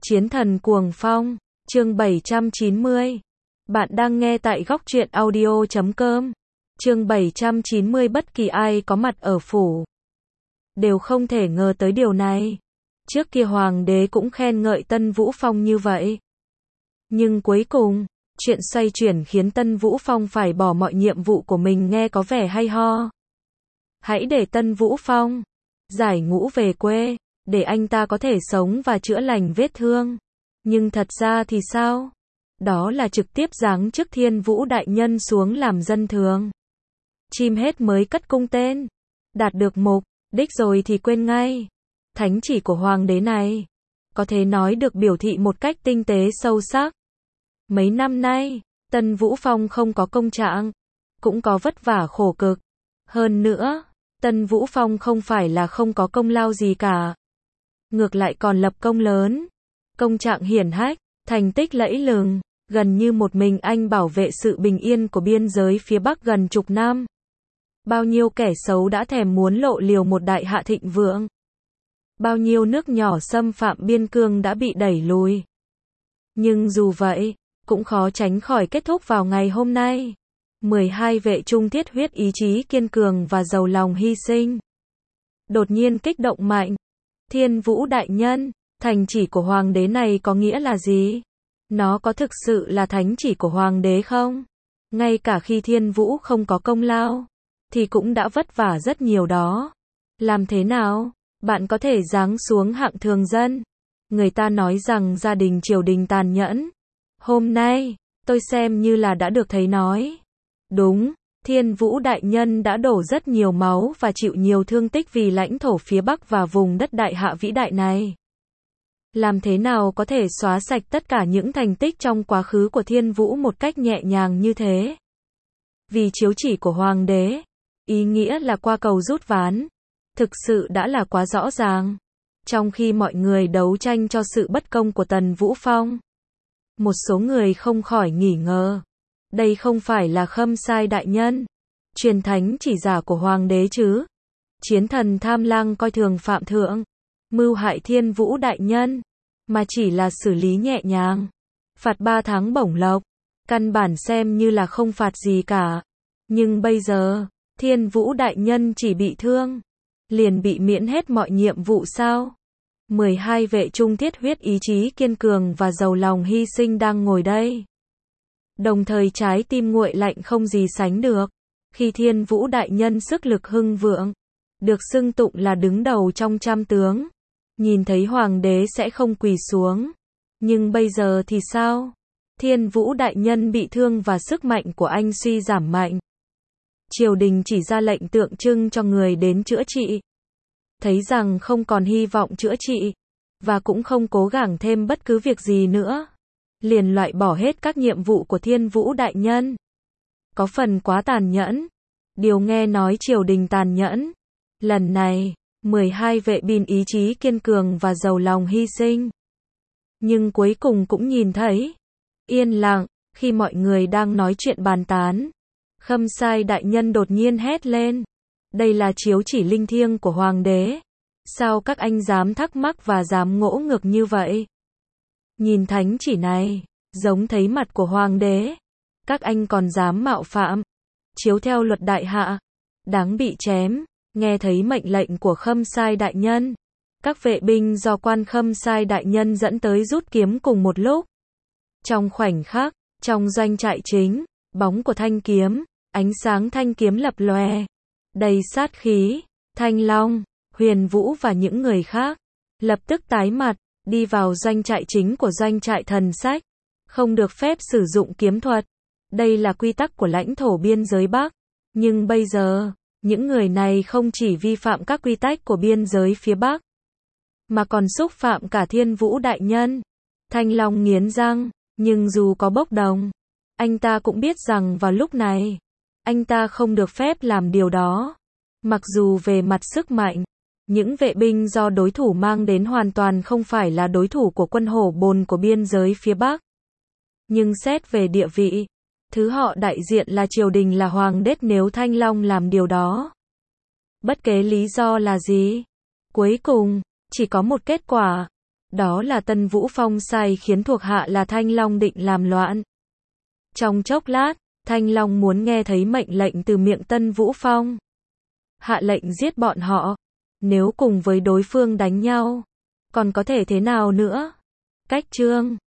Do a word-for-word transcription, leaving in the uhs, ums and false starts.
Chiến thần cuồng phong, chương bảy trăm chín mươi. Bạn đang nghe tại góc truyện audio chấm com. Chương bảy trăm chín mươi. Bất kỳ ai có mặt ở phủ đều không thể ngờ tới điều này. Trước kia hoàng đế cũng khen ngợi Tân Vũ Phong như vậy. Nhưng cuối cùng, chuyện xoay chuyển khiến Tân Vũ Phong phải bỏ mọi nhiệm vụ của mình nghe có vẻ hay ho. Hãy để Tân Vũ Phong giải ngũ về quê, để anh ta có thể sống và chữa lành vết thương. Nhưng thật ra thì sao? Đó là trực tiếp giáng chức Thiên Vũ đại nhân xuống làm dân thường. Chim hết mới cất cung tên. Đạt được mục đích rồi thì quên ngay. Thánh chỉ của hoàng đế này có thể nói được biểu thị một cách tinh tế sâu sắc. Mấy năm nay, Tân Vũ Phong không có công trạng, cũng có vất vả khổ cực. Hơn nữa, Tân Vũ Phong không phải là không có công lao gì cả. Ngược lại còn lập công lớn, công trạng hiển hách, thành tích lẫy lừng, gần như một mình anh bảo vệ sự bình yên của biên giới phía Bắc gần chục năm. Bao nhiêu kẻ xấu đã thèm muốn lộ liều một đại hạ thịnh vượng. Bao nhiêu nước nhỏ xâm phạm biên cương đã bị đẩy lùi. Nhưng dù vậy, cũng khó tránh khỏi kết thúc vào ngày hôm nay. mười hai vệ trung thiết huyết ý chí kiên cường và giàu lòng hy sinh. Đột nhiên kích động mạnh. Thiên Vũ đại nhân, thành chỉ của hoàng đế này có nghĩa là gì? Nó có thực sự là thánh chỉ của hoàng đế không? Ngay cả khi Thiên Vũ không có công lao, thì cũng đã vất vả rất nhiều đó. Làm thế nào? Bạn có thể giáng xuống hạng thường dân. Người ta nói rằng gia đình triều đình tàn nhẫn. Hôm nay, tôi xem như là đã được thấy nói. Đúng, Thiên Vũ đại nhân đã đổ rất nhiều máu và chịu nhiều thương tích vì lãnh thổ phía Bắc và vùng đất đại hạ vĩ đại này. Làm thế nào có thể xóa sạch tất cả những thành tích trong quá khứ của Thiên Vũ một cách nhẹ nhàng như thế? Vì chiếu chỉ của hoàng đế, ý nghĩa là qua cầu rút ván, thực sự đã là quá rõ ràng. Trong khi mọi người đấu tranh cho sự bất công của Tần Vũ Phong, một số người không khỏi nghi ngờ. Đây không phải là Khâm Sai đại nhân, truyền thánh chỉ giả của hoàng đế chứ? Chiến thần tham lang coi thường phạm thượng, mưu hại Thiên Vũ đại nhân, mà chỉ là xử lý nhẹ nhàng, phạt ba tháng bổng lộc, căn bản xem như là không phạt gì cả. Nhưng bây giờ, Thiên Vũ đại nhân chỉ bị thương, liền bị miễn hết mọi nhiệm vụ sao? mười hai vệ trung thiết huyết ý chí kiên cường và giàu lòng hy sinh đang ngồi đây. Đồng thời trái tim nguội lạnh không gì sánh được. Khi Thiên Vũ đại nhân sức lực hưng vượng, được xưng tụng là đứng đầu trong trăm tướng, nhìn thấy hoàng đế sẽ không quỳ xuống. Nhưng bây giờ thì sao? Thiên Vũ đại nhân bị thương và sức mạnh của anh suy giảm mạnh. Triều đình chỉ ra lệnh tượng trưng cho người đến chữa trị. Thấy rằng không còn hy vọng chữa trị, và cũng không cố gắng thêm bất cứ việc gì nữa, liền loại bỏ hết các nhiệm vụ của Thiên Vũ đại nhân. Có phần quá tàn nhẫn. Điều nghe nói triều đình tàn nhẫn. Lần này, mười hai vệ binh ý chí kiên cường và giàu lòng hy sinh. Nhưng cuối cùng cũng nhìn thấy. Yên lặng, khi mọi người đang nói chuyện bàn tán. Khâm Sai đại nhân đột nhiên hét lên. Đây là chiếu chỉ linh thiêng của hoàng đế. Sao các anh dám thắc mắc và dám ngỗ ngược như vậy? Nhìn thánh chỉ này, giống thấy mặt của hoàng đế. Các anh còn dám mạo phạm. Chiếu theo luật đại hạ, đáng bị chém. Nghe thấy mệnh lệnh của Khâm Sai đại nhân, các vệ binh do quan Khâm Sai đại nhân dẫn tới rút kiếm cùng một lúc. Trong khoảnh khắc, trong doanh trại chính, bóng của thanh kiếm, ánh sáng thanh kiếm lập lòe, đầy sát khí. Thanh Long, Huyền Vũ và những người khác lập tức tái mặt, đi vào doanh trại chính của doanh trại thần sách. Không được phép sử dụng kiếm thuật. Đây là quy tắc của lãnh thổ biên giới Bắc. Nhưng bây giờ, những người này không chỉ vi phạm các quy tắc của biên giới phía Bắc, mà còn xúc phạm cả Thiên Vũ đại nhân. Thanh Long nghiến răng, nhưng dù có bốc đồng, anh ta cũng biết rằng vào lúc này, anh ta không được phép làm điều đó. Mặc dù về mặt sức mạnh, những vệ binh do đối thủ mang đến hoàn toàn không phải là đối thủ của quân hổ bồn của biên giới phía Bắc. Nhưng xét về địa vị, thứ họ đại diện là triều đình là hoàng đế. Nếu Thanh Long làm điều đó, bất kể lý do là gì, cuối cùng, chỉ có một kết quả. Đó là Tân Vũ Phong sai khiến thuộc hạ là Thanh Long định làm loạn. Trong chốc lát, Thanh Long muốn nghe thấy mệnh lệnh từ miệng Tân Vũ Phong. Hạ lệnh giết bọn họ. Nếu cùng với đối phương đánh nhau, còn có thể thế nào nữa? Cách chương